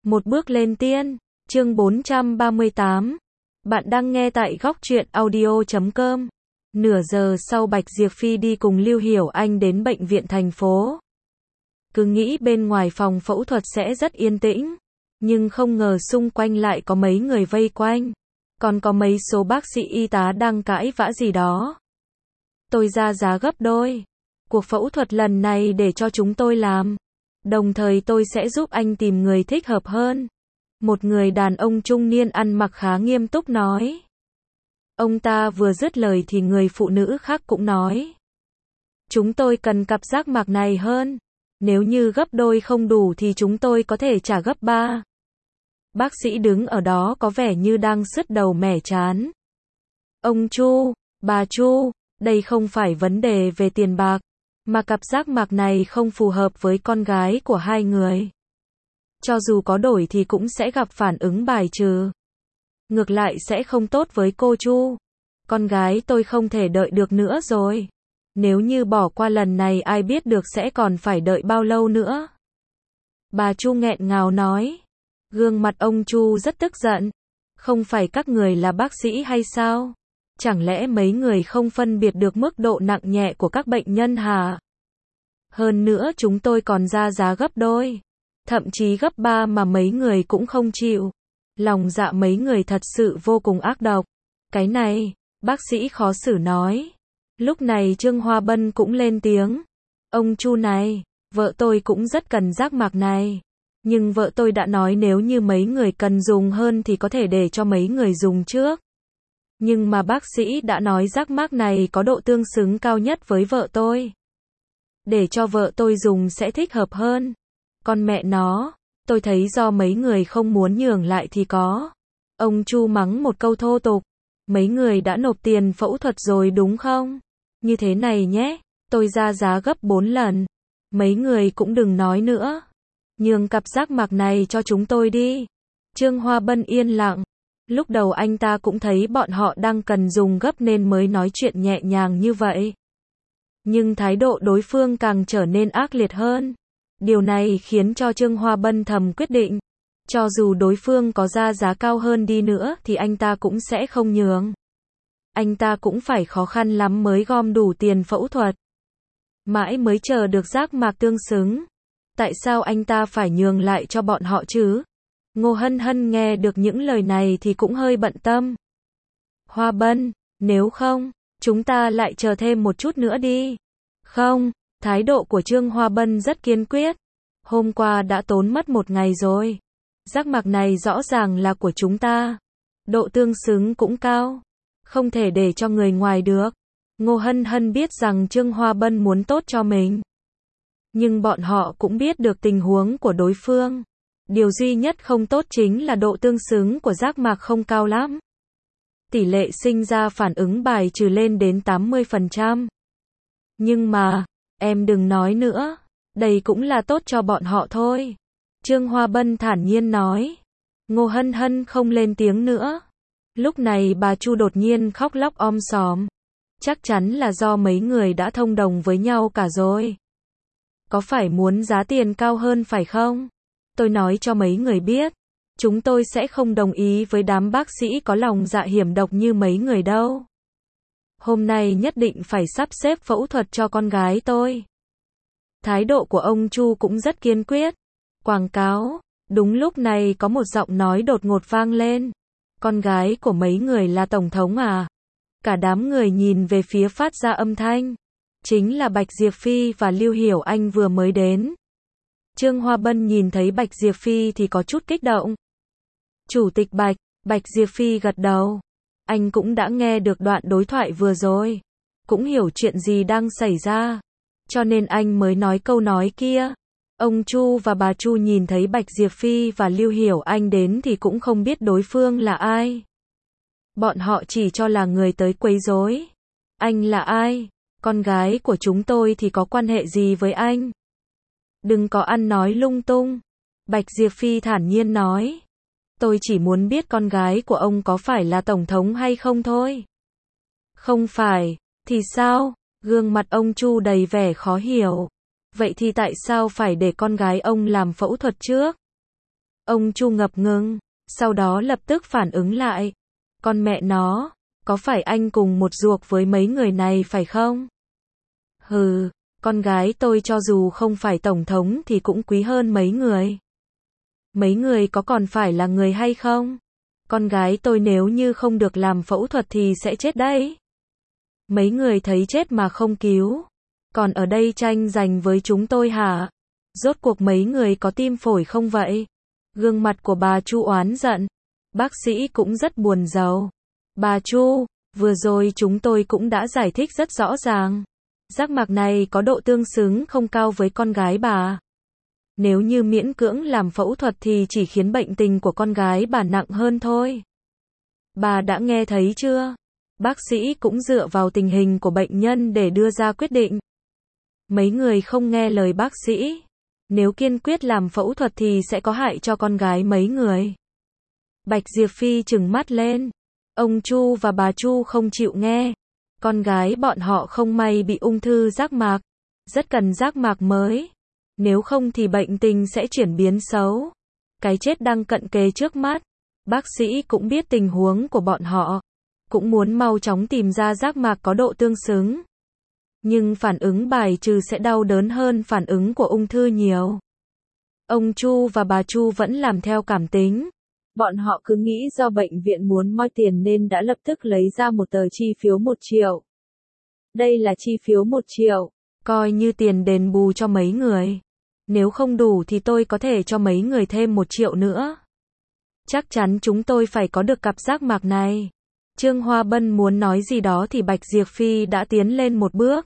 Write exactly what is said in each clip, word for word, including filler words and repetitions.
Một bước lên tiên, chương bốn trăm ba mươi tám. Bạn đang nghe tại góc truyện audio chấm com. Nửa giờ sau Bạch Diệp Phi đi cùng Lưu Hiểu Anh đến bệnh viện thành phố. Cứ nghĩ bên ngoài phòng phẫu thuật sẽ rất yên tĩnh, nhưng không ngờ xung quanh lại có mấy người vây quanh. Còn có mấy số bác sĩ y tá đang cãi vã gì đó. Tôi ra giá gấp đôi. Cuộc phẫu thuật lần này để cho chúng tôi làm. Đồng thời tôi sẽ giúp anh tìm người thích hợp hơn. Một người đàn ông trung niên ăn mặc khá nghiêm túc nói. Ông ta vừa dứt lời thì người phụ nữ khác cũng nói. Chúng tôi cần cặp giác mạc này hơn. Nếu như gấp đôi không đủ thì chúng tôi có thể trả gấp ba. Bác sĩ đứng ở đó có vẻ như đang sứt đầu mẻ trán. Ông Chu, bà Chu, đây không phải vấn đề về tiền bạc, mà cặp giác mạc này không phù hợp với con gái của hai người. Cho dù có đổi thì cũng sẽ gặp phản ứng bài trừ. Ngược lại sẽ không tốt với cô Chu. Con gái tôi không thể đợi được nữa rồi. Nếu như bỏ qua lần này ai biết được sẽ còn phải đợi bao lâu nữa. Bà Chu nghẹn ngào nói. Gương mặt ông Chu rất tức giận. Không phải các người là bác sĩ hay sao? Chẳng lẽ mấy người không phân biệt được mức độ nặng nhẹ của các bệnh nhân hả? Hơn nữa chúng tôi còn ra giá gấp đôi. Thậm chí gấp ba mà mấy người cũng không chịu. Lòng dạ mấy người thật sự vô cùng ác độc. Cái này, bác sĩ khó xử nói. Lúc này Trương Hoa Bân cũng lên tiếng. Ông Chu này, vợ tôi cũng rất cần giác mạc này. Nhưng vợ tôi đã nói nếu như mấy người cần dùng hơn thì có thể để cho mấy người dùng trước. Nhưng mà bác sĩ đã nói giác mác này có độ tương xứng cao nhất với vợ tôi. Để cho vợ tôi dùng sẽ thích hợp hơn. Con mẹ nó, tôi thấy do mấy người không muốn nhường lại thì có. Ông Chu mắng một câu thô tục. Mấy người đã nộp tiền phẫu thuật rồi đúng không? Như thế này nhé, tôi ra giá gấp bốn lần. Mấy người cũng đừng nói nữa. Nhường cặp giác mạc này cho chúng tôi đi. Trương Hoa Bân yên lặng. Lúc đầu anh ta cũng thấy bọn họ đang cần dùng gấp nên mới nói chuyện nhẹ nhàng như vậy. Nhưng thái độ đối phương càng trở nên ác liệt hơn. Điều này khiến cho Trương Hoa Bân thầm quyết định. Cho dù đối phương có ra giá cao hơn đi nữa thì anh ta cũng sẽ không nhường. Anh ta cũng phải khó khăn lắm mới gom đủ tiền phẫu thuật. Mãi mới chờ được giác mạc tương xứng. Tại sao anh ta phải nhường lại cho bọn họ chứ? Ngô Hân Hân nghe được những lời này thì cũng hơi bận tâm. Hoa Bân, nếu không, chúng ta lại chờ thêm một chút nữa đi. Không, thái độ của Trương Hoa Bân rất kiên quyết. Hôm qua đã tốn mất một ngày rồi. Giác mạc này rõ ràng là của chúng ta. Độ tương xứng cũng cao. Không thể để cho người ngoài được. Ngô Hân Hân biết rằng Trương Hoa Bân muốn tốt cho mình. Nhưng bọn họ cũng biết được tình huống của đối phương. Điều duy nhất không tốt chính là độ tương xứng của giác mạc không cao lắm. Tỷ lệ sinh ra phản ứng bài trừ lên đến tám mươi phần trăm. Nhưng mà, em đừng nói nữa. Đây cũng là tốt cho bọn họ thôi. Trương Hoa Bân thản nhiên nói. Ngô Hân Hân không lên tiếng nữa. Lúc này bà Chu đột nhiên khóc lóc om sòm. Chắc chắn là do mấy người đã thông đồng với nhau cả rồi. Có phải muốn giá tiền cao hơn phải không? Tôi nói cho mấy người biết. Chúng tôi sẽ không đồng ý với đám bác sĩ có lòng dạ hiểm độc như mấy người đâu. Hôm nay nhất định phải sắp xếp phẫu thuật cho con gái tôi. Thái độ của ông Chu cũng rất kiên quyết. Quảng cáo. Đúng lúc này có một giọng nói đột ngột vang lên. Con gái của mấy người là tổng thống à? Cả đám người nhìn về phía phát ra âm thanh. Chính là Bạch Diệp Phi và Lưu Hiểu Anh vừa mới đến. Trương Hoa Bân nhìn thấy Bạch Diệp Phi thì có chút kích động. Chủ tịch Bạch, Bạch Diệp Phi gật đầu. Anh cũng đã nghe được đoạn đối thoại vừa rồi. Cũng hiểu chuyện gì đang xảy ra. Cho nên anh mới nói câu nói kia. Ông Chu và bà Chu nhìn thấy Bạch Diệp Phi và Lưu Hiểu Anh đến thì cũng không biết đối phương là ai. Bọn họ chỉ cho là người tới quấy rối. Anh là ai? Con gái của chúng tôi thì có quan hệ gì với anh? Đừng có ăn nói lung tung. Bạch Diệp Phi thản nhiên nói. Tôi chỉ muốn biết con gái của ông có phải là tổng thống hay không thôi. Không phải, thì sao? Gương mặt ông Chu đầy vẻ khó hiểu. Vậy thì tại sao phải để con gái ông làm phẫu thuật trước? Ông Chu ngập ngừng, sau đó lập tức phản ứng lại. Con mẹ nó, có phải anh cùng một ruột với mấy người này phải không? Hừ, con gái tôi cho dù không phải tổng thống thì cũng quý hơn mấy người. Mấy người có còn phải là người hay không? Con gái tôi nếu như không được làm phẫu thuật thì sẽ chết đấy. Mấy người thấy chết mà không cứu. Còn ở đây tranh giành với chúng tôi hả? Rốt cuộc mấy người có tim phổi không vậy? Gương mặt của bà Chu oán giận. Bác sĩ cũng rất buồn rầu. Bà Chu, vừa rồi chúng tôi cũng đã giải thích rất rõ ràng. Giác mạc này có độ tương xứng không cao với con gái bà. Nếu như miễn cưỡng làm phẫu thuật thì chỉ khiến bệnh tình của con gái bà nặng hơn thôi. Bà đã nghe thấy chưa? Bác sĩ cũng dựa vào tình hình của bệnh nhân để đưa ra quyết định. Mấy người không nghe lời bác sĩ. Nếu kiên quyết làm phẫu thuật thì sẽ có hại cho con gái mấy người. Bạch Diệp Phi trừng mắt lên. Ông Chu và bà Chu không chịu nghe. Con gái bọn họ không may bị ung thư giác mạc. Rất cần giác mạc mới. Nếu không thì bệnh tình sẽ chuyển biến xấu. Cái chết đang cận kề trước mắt. Bác sĩ cũng biết tình huống của bọn họ. Cũng muốn mau chóng tìm ra giác mạc có độ tương xứng. Nhưng phản ứng bài trừ sẽ đau đớn hơn phản ứng của ung thư nhiều. Ông Chu và bà Chu vẫn làm theo cảm tính. Bọn họ cứ nghĩ do bệnh viện muốn moi tiền nên đã lập tức lấy ra một tờ chi phiếu một triệu. Đây là chi phiếu một triệu, coi như tiền đền bù cho mấy người. Nếu không đủ thì tôi có thể cho mấy người thêm một triệu nữa. Chắc chắn chúng tôi phải có được cặp giác mạc này. Trương Hoa Bân muốn nói gì đó thì Bạch Diệp Phi đã tiến lên một bước.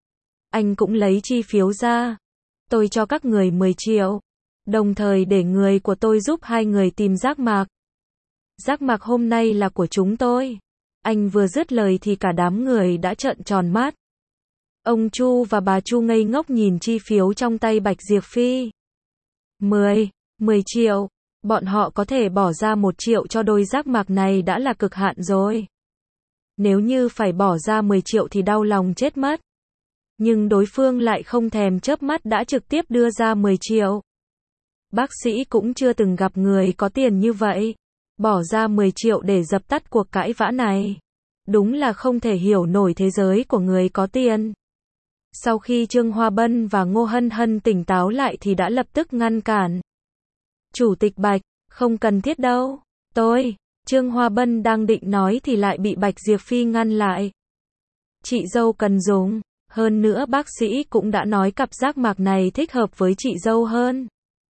Anh cũng lấy chi phiếu ra. Tôi cho các người mười triệu. Đồng thời để người của tôi giúp hai người tìm giác mạc. Giác mạc hôm nay là của chúng tôi. Anh vừa dứt lời thì cả đám người đã trợn tròn mắt. Ông Chu và bà Chu ngây ngốc nhìn chi phiếu trong tay Bạch Diệp Phi. Mười, mười triệu. Bọn họ có thể bỏ ra một triệu cho đôi giác mạc này đã là cực hạn rồi. Nếu như phải bỏ ra mười triệu thì đau lòng chết mất. Nhưng đối phương lại không thèm chớp mắt đã trực tiếp đưa ra mười triệu. Bác sĩ cũng chưa từng gặp người có tiền như vậy. Bỏ ra mười triệu để dập tắt cuộc cãi vã này. Đúng là không thể hiểu nổi thế giới của người có tiền. Sau khi Trương Hoa Bân và Ngô Hân Hân tỉnh táo lại thì đã lập tức ngăn cản. Chủ tịch Bạch, không cần thiết đâu. Tôi, Trương Hoa Bân đang định nói thì lại bị Bạch Diệp Phi ngăn lại. Chị dâu cần dùng. Hơn nữa bác sĩ cũng đã nói cặp giác mạc này thích hợp với chị dâu hơn.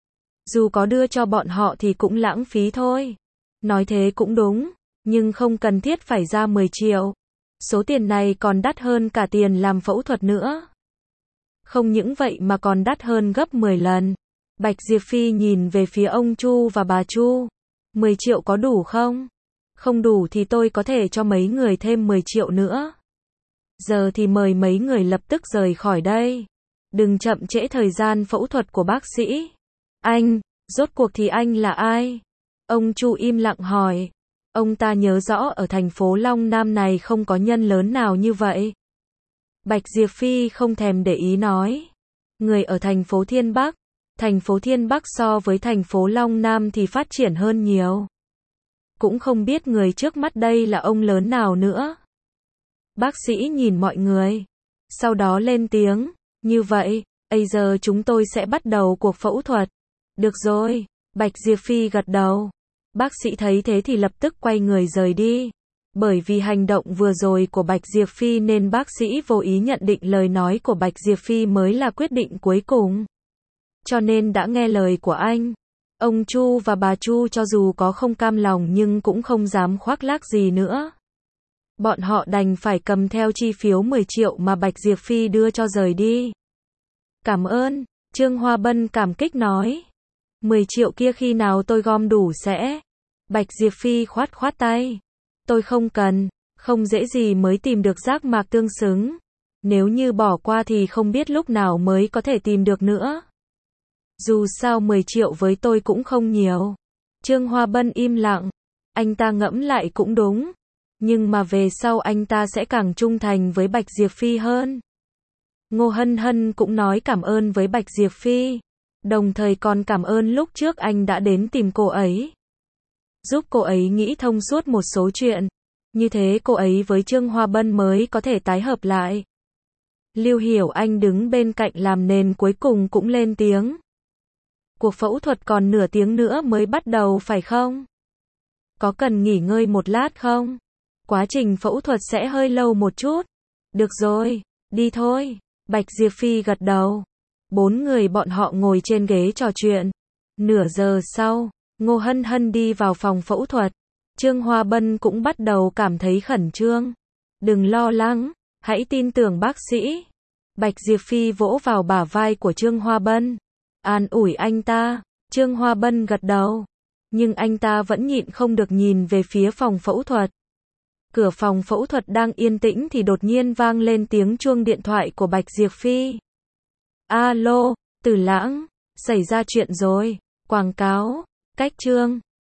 Dù có đưa cho bọn họ thì cũng lãng phí thôi. Nói thế cũng đúng, nhưng không cần thiết phải ra mười triệu. Số tiền này còn đắt hơn cả tiền làm phẫu thuật nữa. Không những vậy mà còn đắt hơn gấp mười lần. Bạch Diệp Phi nhìn về phía ông Chu và bà Chu. mười triệu có đủ không? Không đủ thì tôi có thể cho mấy người thêm mười triệu nữa. Giờ thì mời mấy người lập tức rời khỏi đây. Đừng chậm trễ thời gian phẫu thuật của bác sĩ. Anh, rốt cuộc thì anh là ai? Ông Chu im lặng hỏi. Ông ta nhớ rõ ở thành phố Long Nam này không có nhân lớn nào như vậy. Bạch Diệp Phi không thèm để ý nói. Người ở thành phố Thiên Bắc. Thành phố Thiên Bắc so với thành phố Long Nam thì phát triển hơn nhiều. Cũng không biết người trước mắt đây là ông lớn nào nữa. Bác sĩ nhìn mọi người. Sau đó lên tiếng. Như vậy, bây giờ chúng tôi sẽ bắt đầu cuộc phẫu thuật. Được rồi. Bạch Diệp Phi gật đầu. Bác sĩ thấy thế thì lập tức quay người rời đi. Bởi vì hành động vừa rồi của Bạch Diệp Phi nên bác sĩ vô ý nhận định lời nói của Bạch Diệp Phi mới là quyết định cuối cùng. Cho nên đã nghe lời của anh. Ông Chu và bà Chu cho dù có không cam lòng nhưng cũng không dám khoác lác gì nữa. Bọn họ đành phải cầm theo chi phiếu mười triệu mà Bạch Diệp Phi đưa cho rời đi. Cảm ơn, Trương Hoa Bân cảm kích nói. mười triệu kia khi nào tôi gom đủ sẽ. Bạch Diệp Phi khoát khoát tay. Tôi không cần, không dễ gì mới tìm được giác mạc tương xứng. Nếu như bỏ qua thì không biết lúc nào mới có thể tìm được nữa. Dù sao mười triệu với tôi cũng không nhiều. Trương Hoa Bân im lặng. Anh ta ngẫm lại cũng đúng. Nhưng mà về sau anh ta sẽ càng trung thành với Bạch Diệp Phi hơn. Ngô Hân Hân cũng nói cảm ơn với Bạch Diệp Phi. Đồng thời còn cảm ơn lúc trước anh đã đến tìm cô ấy. Giúp cô ấy nghĩ thông suốt một số chuyện. Như thế cô ấy với Trương Hoa Bân mới có thể tái hợp lại. Lưu Hiểu Anh đứng bên cạnh làm nền cuối cùng cũng lên tiếng. Cuộc phẫu thuật còn nửa tiếng nữa mới bắt đầu phải không? Có cần nghỉ ngơi một lát không? Quá trình phẫu thuật sẽ hơi lâu một chút. Được rồi, đi thôi. Bạch Diệp Phi gật đầu. Bốn người bọn họ ngồi trên ghế trò chuyện. Nửa giờ sau, Ngô Hân Hân đi vào phòng phẫu thuật. Trương Hoa Bân cũng bắt đầu cảm thấy khẩn trương. Đừng lo lắng, hãy tin tưởng bác sĩ. Bạch Diệp Phi vỗ vào bả vai của Trương Hoa Bân. An ủi anh ta. Trương Hoa Bân gật đầu. Nhưng anh ta vẫn nhịn không được nhìn về phía phòng phẫu thuật. Cửa phòng phẫu thuật đang yên tĩnh thì đột nhiên vang lên tiếng chuông điện thoại của Bạch Diệp Phi. Alo, Từ Lãng, xảy ra chuyện rồi. Quảng cáo, cách chương.